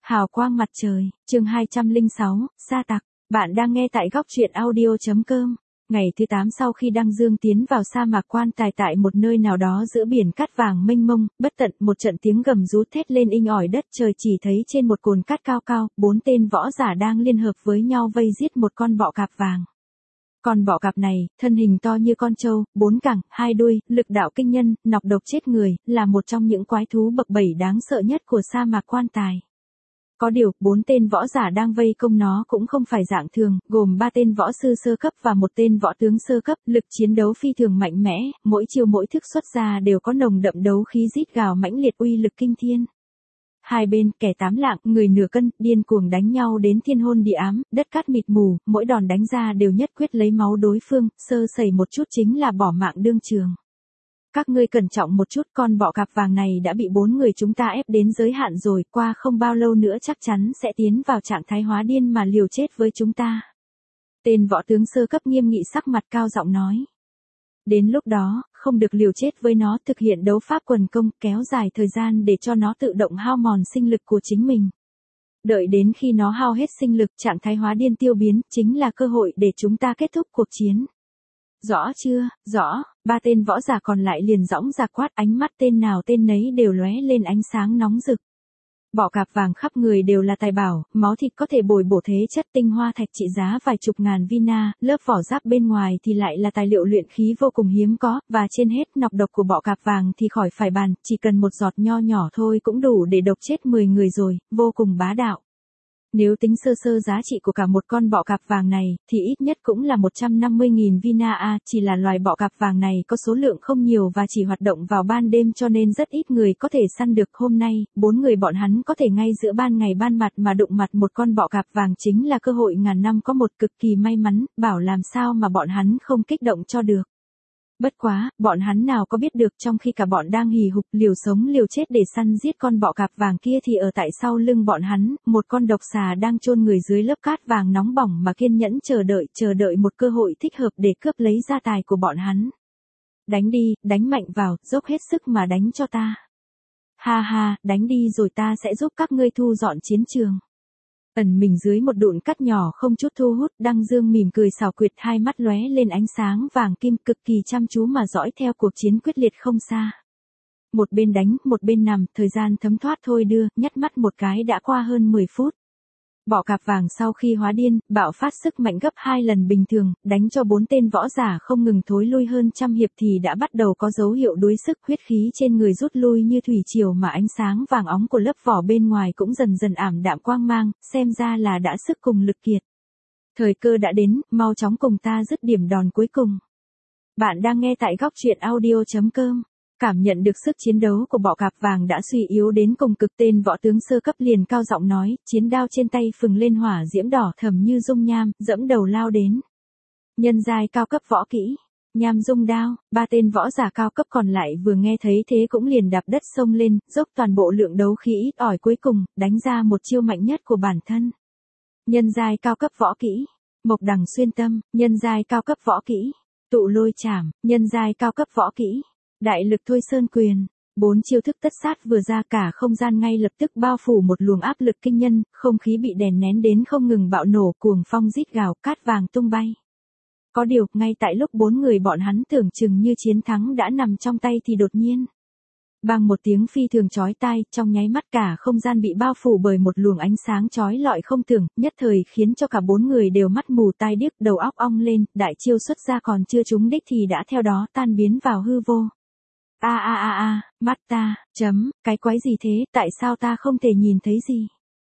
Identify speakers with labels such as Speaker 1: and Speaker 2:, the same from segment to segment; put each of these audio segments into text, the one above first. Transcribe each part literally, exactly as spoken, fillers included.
Speaker 1: Hào quang mặt trời, chương hai trăm lẻ sáu, sa tặc. Bạn đang nghe tại góc truyện audio.com. Ngày thứ tám sau khi Đăng Dương tiến vào sa mạc Quan Tài tại một nơi nào đó giữa biển cát vàng mênh mông, bất tận một trận tiếng gầm rú thét lên inh ỏi đất trời, chỉ thấy trên một cồn cát cao cao, bốn tên võ giả đang liên hợp với nhau vây giết một con bọ cạp vàng. Con bọ cạp này, thân hình to như con trâu, bốn cẳng, hai đuôi, lực đạo kinh nhân, nọc độc chết người, là một trong những quái thú bậc bảy đáng sợ nhất của sa mạc Quan Tài. Có điều, bốn tên võ giả đang vây công nó cũng không phải dạng thường, gồm ba tên võ sư sơ cấp và một tên võ tướng sơ cấp, lực chiến đấu phi thường mạnh mẽ, mỗi chiêu mỗi thức xuất ra đều có nồng đậm đấu khí rít gào mãnh liệt uy lực kinh thiên. Hai bên, kẻ tám lạng, người nửa cân, điên cuồng đánh nhau đến thiên hôn địa ám, đất cát mịt mù, mỗi đòn đánh ra đều nhất quyết lấy máu đối phương, sơ sẩy một chút chính là bỏ mạng đương trường. Các ngươi cẩn trọng một chút, con bọ cạp vàng này đã bị bốn người chúng ta ép đến giới hạn rồi, qua không bao lâu nữa chắc chắn sẽ tiến vào trạng thái hóa điên mà liều chết với chúng ta. Tên võ tướng sơ cấp nghiêm nghị sắc mặt cao giọng nói. Đến lúc đó, không được liều chết với nó, thực hiện đấu pháp quần công, kéo dài thời gian để cho nó tự động hao mòn sinh lực của chính mình. Đợi đến khi nó hao hết sinh lực, trạng thái hóa điên tiêu biến, chính là cơ hội để chúng ta kết thúc cuộc chiến. Rõ chưa, rõ, ba tên võ giả còn lại liền dõng dạc quát, ánh mắt tên nào tên nấy đều lóe lên ánh sáng nóng rực. Bọ cạp vàng khắp người đều là tài bảo, máu thịt có thể bồi bổ thế chất tinh hoa thạch trị giá vài chục ngàn vina, lớp vỏ giáp bên ngoài thì lại là tài liệu luyện khí vô cùng hiếm có, và trên hết nọc độc của bọ cạp vàng thì khỏi phải bàn, chỉ cần một giọt nho nhỏ thôi cũng đủ để độc chết mười người rồi, vô cùng bá đạo. Nếu tính sơ sơ giá trị của cả một con bọ cạp vàng này, thì ít nhất cũng là một trăm năm mươi nghìn vina a, chỉ là loài bọ cạp vàng này có số lượng không nhiều và chỉ hoạt động vào ban đêm cho nên rất ít người có thể săn được. Hôm nay, bốn người bọn hắn có thể ngay giữa ban ngày ban mặt mà đụng mặt một con bọ cạp vàng chính là cơ hội ngàn năm có một, cực kỳ may mắn, bảo làm sao mà bọn hắn không kích động cho được. Bất quá, bọn hắn nào có biết được trong khi cả bọn đang hì hục liều sống liều chết để săn giết con bọ cạp vàng kia thì ở tại sau lưng bọn hắn, một con độc xà đang chôn người dưới lớp cát vàng nóng bỏng mà kiên nhẫn chờ đợi, chờ đợi một cơ hội thích hợp để cướp lấy gia tài của bọn hắn. Đánh đi, đánh mạnh vào, dốc hết sức mà đánh cho ta. Ha ha, đánh đi rồi ta sẽ giúp các ngươi thu dọn chiến trường. Ẩn mình dưới một đụn cát nhỏ không chút thu hút, Đăng Dương mỉm cười xảo quyệt, hai mắt lóe lên ánh sáng vàng kim, cực kỳ chăm chú mà dõi theo cuộc chiến quyết liệt không xa. Một bên đánh, một bên nằm, thời gian thấm thoát thôi đưa, nhắt mắt một cái đã qua hơn mười phút. Bọ cạp vàng sau khi hóa điên, bạo phát sức mạnh gấp hai lần bình thường, đánh cho bốn tên võ giả không ngừng thối lui hơn trăm hiệp thì đã bắt đầu có dấu hiệu đuối sức, huyết khí trên người rút lui như thủy triều mà ánh sáng vàng óng của lớp vỏ bên ngoài cũng dần dần ảm đạm quang mang, xem ra là đã sức cùng lực kiệt. Thời cơ đã đến, mau chóng cùng ta dứt điểm đòn cuối cùng. Bạn đang nghe tại góc truyện audio.com. Cảm nhận được sức chiến đấu của bọ cạp vàng đã suy yếu đến cùng cực, tên võ tướng sơ cấp liền cao giọng nói, chiến đao trên tay phừng lên hỏa diễm đỏ thẫm như dung nham, dẫm đầu lao đến. Nhân giai cao cấp võ kỹ, nham dung đao. Ba tên võ giả cao cấp còn lại vừa nghe thấy thế cũng liền đạp đất xông lên, dốc toàn bộ lượng đấu khí ít ỏi cuối cùng, đánh ra một chiêu mạnh nhất của bản thân. Nhân giai cao cấp võ kỹ, mộc đằng xuyên tâm. Nhân giai cao cấp võ kỹ, tụ lôi chảm. Nhân giai cao cấp võ kỹ, đại lực thôi sơn quyền. Bốn chiêu thức tất sát vừa ra, cả không gian ngay lập tức bao phủ một luồng áp lực kinh nhân, không khí bị đè nén đến không ngừng bạo nổ, cuồng phong rít gào, cát vàng tung bay. Có điều, ngay tại lúc bốn người bọn hắn tưởng chừng như chiến thắng đã nằm trong tay thì đột nhiên, bằng một tiếng phi thường chói tai, trong nháy mắt cả không gian bị bao phủ bởi một luồng ánh sáng chói lọi không tưởng, nhất thời khiến cho cả bốn người đều mắt mù tai điếc, đầu óc ong lên, đại chiêu xuất ra còn chưa trúng đích thì đã theo đó tan biến vào hư vô. A a a a, mắt ta, chấm, cái quái gì thế, tại sao ta không thể nhìn thấy gì?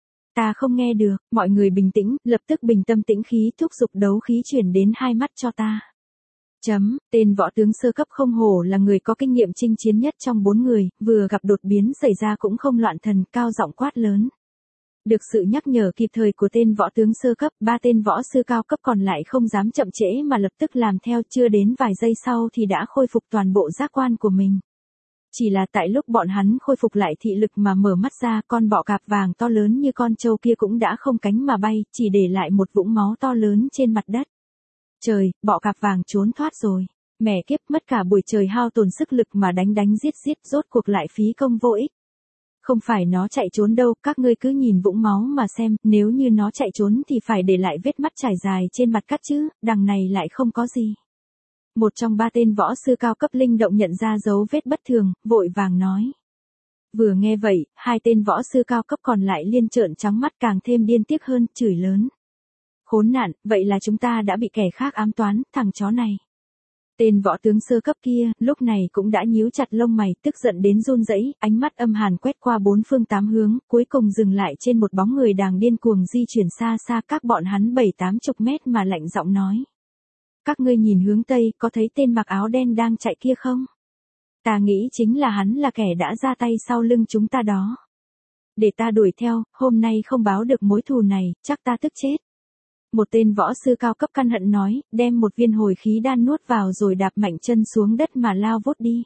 Speaker 1: Ta không nghe được, mọi người bình tĩnh, lập tức bình tâm tĩnh khí, thúc giục đấu khí chuyển đến hai mắt cho ta. Chấm, tên võ tướng sơ cấp không hổ là người có kinh nghiệm chinh chiến nhất trong bốn người, vừa gặp đột biến xảy ra cũng không loạn thần, cao giọng quát lớn. Được sự nhắc nhở kịp thời của tên võ tướng sơ cấp, ba tên võ sư cao cấp còn lại không dám chậm trễ mà lập tức làm theo, chưa đến vài giây sau thì đã khôi phục toàn bộ giác quan của mình. Chỉ là tại lúc bọn hắn khôi phục lại thị lực mà mở mắt ra, con bọ cạp vàng to lớn như con trâu kia cũng đã không cánh mà bay, chỉ để lại một vũng máu to lớn trên mặt đất. Trời, bọ cạp vàng trốn thoát rồi. Mẹ kiếp, mất cả buổi trời hao tổn sức lực mà đánh đánh giết giết, rốt cuộc lại phí công vô ích. Không phải nó chạy trốn đâu, các ngươi cứ nhìn vũng máu mà xem, nếu như nó chạy trốn thì phải để lại vết mắt trải dài trên mặt cắt chứ, đằng này lại không có gì. Một trong ba tên võ sư cao cấp linh động nhận ra dấu vết bất thường, vội vàng nói. Vừa nghe vậy, hai tên võ sư cao cấp còn lại liên trợn trắng mắt càng thêm điên tiếc hơn, chửi lớn. Khốn nạn, vậy là chúng ta đã bị kẻ khác ám toán, thằng chó này. Tên võ tướng sơ cấp kia, lúc này cũng đã nhíu chặt lông mày, tức giận đến run rẩy, ánh mắt âm hàn quét qua bốn phương tám hướng, cuối cùng dừng lại trên một bóng người đang điên cuồng di chuyển xa xa các bọn hắn bảy tám chục mét mà lạnh giọng nói. Các ngươi nhìn hướng Tây, có thấy tên mặc áo đen đang chạy kia không? Ta nghĩ chính là hắn là kẻ đã ra tay sau lưng chúng ta đó. Để ta đuổi theo, hôm nay không báo được mối thù này, chắc ta tức chết. Một tên võ sư cao cấp căn hận nói, đem một viên hồi khí đan nuốt vào rồi đạp mạnh chân xuống đất mà lao vút đi.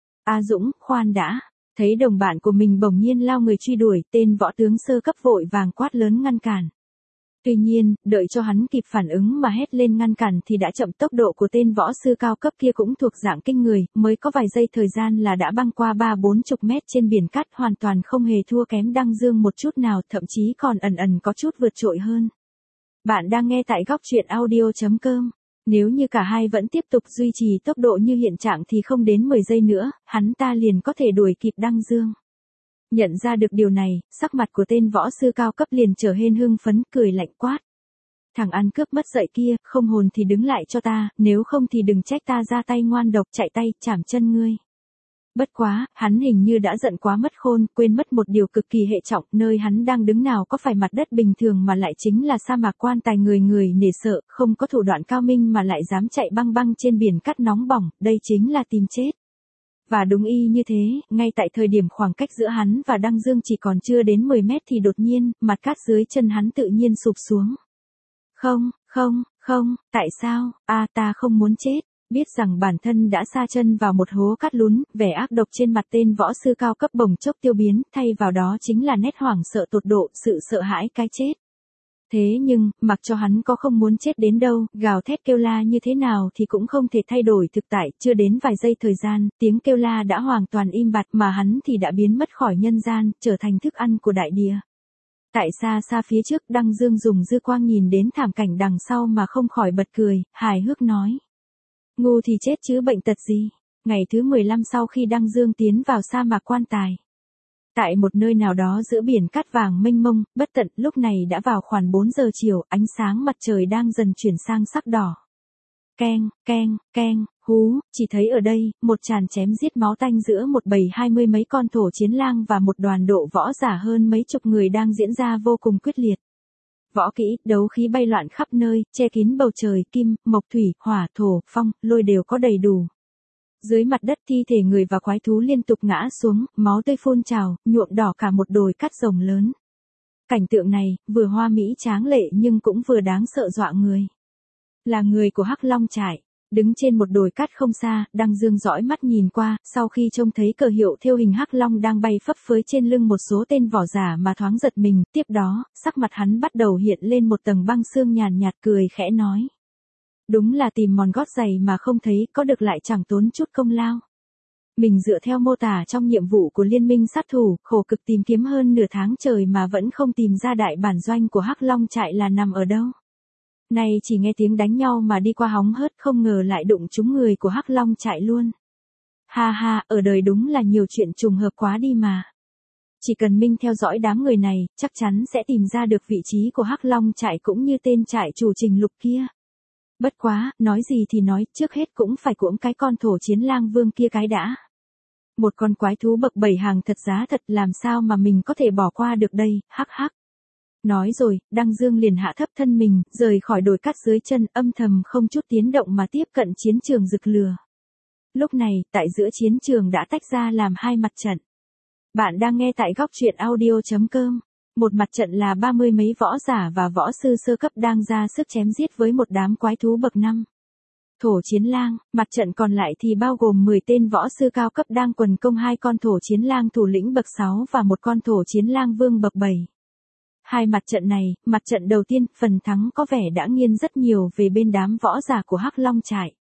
Speaker 1: A Dũng, khoan đã. Thấy đồng bạn của mình bỗng nhiên lao người truy đuổi, tên võ tướng sơ cấp vội vàng quát lớn ngăn cản. Tuy nhiên, đợi cho hắn kịp phản ứng mà hét lên ngăn cản thì đã chậm. Tốc độ của tên võ sư cao cấp kia cũng thuộc dạng kinh người, mới có vài giây thời gian là đã băng qua ba bốn chục mét trên biển cát, hoàn toàn không hề thua kém Đăng Dương một chút nào, thậm chí còn ẩn ẩn có chút vượt trội hơn. Bạn đang nghe tại góc truyện audio chấm com. Nếu như cả hai vẫn tiếp tục duy trì tốc độ như hiện trạng thì không đến mười giây nữa, hắn ta liền có thể đuổi kịp Đăng Dương. Nhận ra được điều này, sắc mặt của tên võ sư cao cấp liền trở nên hưng phấn, cười lạnh quát. Thằng ăn cướp mất dạy kia, không hồn thì đứng lại cho ta, nếu không thì đừng trách ta ra tay ngoan độc, chạy tay, chảm chân ngươi. Bất quá, hắn hình như đã giận quá mất khôn, quên mất một điều cực kỳ hệ trọng, nơi hắn đang đứng nào có phải mặt đất bình thường mà lại chính là sa mạc quan tài, người người nể sợ, không có thủ đoạn cao minh mà lại dám chạy băng băng trên biển cát nóng bỏng, đây chính là tìm chết. Và đúng y như thế, ngay tại thời điểm khoảng cách giữa hắn và Đăng Dương chỉ còn chưa đến mười mét thì đột nhiên, mặt cát dưới chân hắn tự nhiên sụp xuống. Không, không, không, tại sao, a ta không muốn chết. Biết rằng bản thân đã sa chân vào một hố cát lún, vẻ ác độc trên mặt tên võ sư cao cấp bỗng chốc tiêu biến, thay vào đó chính là nét hoảng sợ tột độ, sự sợ hãi cái chết. Thế nhưng, mặc cho hắn có không muốn chết đến đâu, gào thét kêu la như thế nào thì cũng không thể thay đổi thực tại, chưa đến vài giây thời gian, tiếng kêu la đã hoàn toàn im bặt mà hắn thì đã biến mất khỏi nhân gian, trở thành thức ăn của đại địa. Tại xa xa phía trước, Đăng Dương dùng dư quang nhìn đến thảm cảnh đằng sau mà không khỏi bật cười, hài hước nói. Ngu thì chết chứ bệnh tật gì. Ngày thứ mười lăm sau khi Đăng Dương tiến vào sa mạc quan tài. Tại một nơi nào đó giữa biển cát vàng mênh mông, bất tận, lúc này đã vào khoảng bốn giờ chiều, ánh sáng mặt trời đang dần chuyển sang sắc đỏ. Keng, keng, keng, hú, chỉ thấy ở đây, một tràn chém giết máu tanh giữa một bầy hai mươi mấy con thổ chiến lang và một đoàn độ võ giả hơn mấy chục người đang diễn ra vô cùng quyết liệt. Võ kỹ, đấu khí bay loạn khắp nơi, che kín bầu trời, kim, mộc thủy, hỏa, thổ, phong, lôi đều có đầy đủ. Dưới mặt đất thi thể người và quái thú liên tục ngã xuống, máu tươi phun trào, nhuộm đỏ cả một đồi cát rồng lớn. Cảnh tượng này, vừa hoa mỹ tráng lệ nhưng cũng vừa đáng sợ dọa người. Là người của Hắc Long trại. Đứng trên một đồi cát không xa, Đăng Dương dõi mắt nhìn qua, sau khi trông thấy cờ hiệu thêu hình hắc long đang bay phấp phới trên lưng một số tên võ giả mà thoáng giật mình, tiếp đó, sắc mặt hắn bắt đầu hiện lên một tầng băng sương nhàn nhạt, cười khẽ nói. Đúng là tìm mòn gót giày mà không thấy, có được lại chẳng tốn chút công lao. Mình dựa theo mô tả trong nhiệm vụ của liên minh sát thủ, khổ cực tìm kiếm hơn nửa tháng trời mà vẫn không tìm ra đại bản doanh của Hắc Long trại là nằm ở đâu. Nay chỉ nghe tiếng đánh nhau mà đi qua hóng hớt, không ngờ lại đụng trúng người của Hắc Long trại luôn. Ha ha, ở đời đúng là nhiều chuyện trùng hợp quá đi mà. Chỉ cần Minh theo dõi đám người này, chắc chắn sẽ tìm ra được vị trí của Hắc Long trại cũng như tên trại chủ Trình Lục kia. Bất quá, nói gì thì nói, trước hết cũng phải cuỗng cái con thổ chiến lang vương kia cái đã. Một con quái thú bậc bảy hàng thật giá thật, làm sao mà mình có thể bỏ qua được đây, hắc hắc. Nói rồi, Đăng Dương liền hạ thấp thân mình, rời khỏi đồi cát dưới chân, âm thầm không chút tiếng động mà tiếp cận chiến trường rực lửa. Lúc này, tại giữa chiến trường đã tách ra làm hai mặt trận. Bạn đang nghe tại góc truyện audio chấm com. Một mặt trận là ba mươi mấy võ giả và võ sư sơ cấp đang ra sức chém giết với một đám quái thú bậc năm. Thổ chiến lang, mặt trận còn lại thì bao gồm mười tên võ sư cao cấp đang quần công hai con thổ chiến lang thủ lĩnh bậc sáu và một con thổ chiến lang vương bậc bảy. Hai mặt trận này, mặt trận đầu tiên, phần thắng có vẻ đã nghiêng rất nhiều về bên đám võ giả của Hắc Long trại.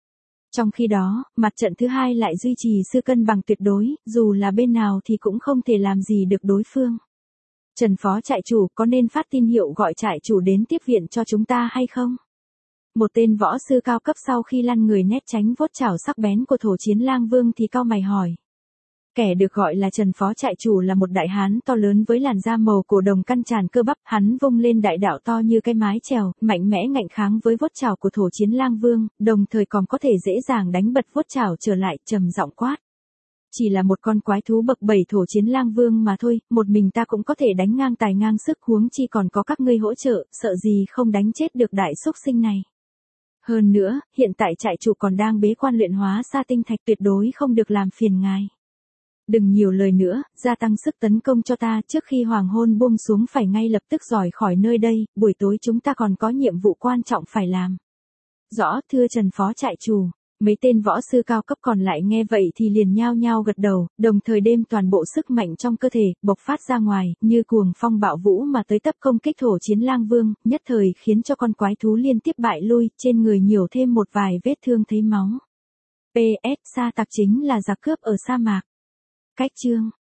Speaker 1: Trong khi đó, mặt trận thứ hai lại duy trì sự cân bằng tuyệt đối, dù là bên nào thì cũng không thể làm gì được đối phương. Trần phó trại chủ, có nên phát tin hiệu gọi trại chủ đến tiếp viện cho chúng ta hay không? Một tên võ sư cao cấp sau khi lăn người né tránh vuốt chảo sắc bén của Thổ Chiến Lang Vương thì cau mày hỏi. Kẻ được gọi là Trần phó trại chủ là một đại hán to lớn với làn da màu cổ đồng căn tràn cơ bắp, hắn vung lên đại đạo to như cái mái chèo, mạnh mẽ ngạnh kháng với vuốt chảo của Thổ Chiến Lang Vương, đồng thời còn có thể dễ dàng đánh bật vuốt chảo trở lại, trầm giọng quát. Chỉ là một con quái thú bậc bảy Thổ Chiến Lang Vương mà thôi, một mình ta cũng có thể đánh ngang tài ngang sức, huống chi còn có các ngươi hỗ trợ, sợ gì không đánh chết được đại xúc sinh này. Hơn nữa, hiện tại trại chủ còn đang bế quan luyện hóa sa tinh thạch, tuyệt đối không được làm phiền ngài. Đừng nhiều lời nữa, gia tăng sức tấn công cho ta, trước khi hoàng hôn buông xuống phải ngay lập tức rời khỏi nơi đây, buổi tối chúng ta còn có nhiệm vụ quan trọng phải làm. Rõ, thưa Trần phó trại chủ. Mấy tên võ sư cao cấp còn lại nghe vậy thì liền nhao nhao gật đầu, đồng thời đem toàn bộ sức mạnh trong cơ thể, bộc phát ra ngoài, như cuồng phong bạo vũ mà tới tấp công kích Thổ Chiến Lang Vương, nhất thời khiến cho con quái thú liên tiếp bại lui, trên người nhiều thêm một vài vết thương thấy máu. pê ét Sa tặc chính là giặc cướp ở sa mạc. Cách chương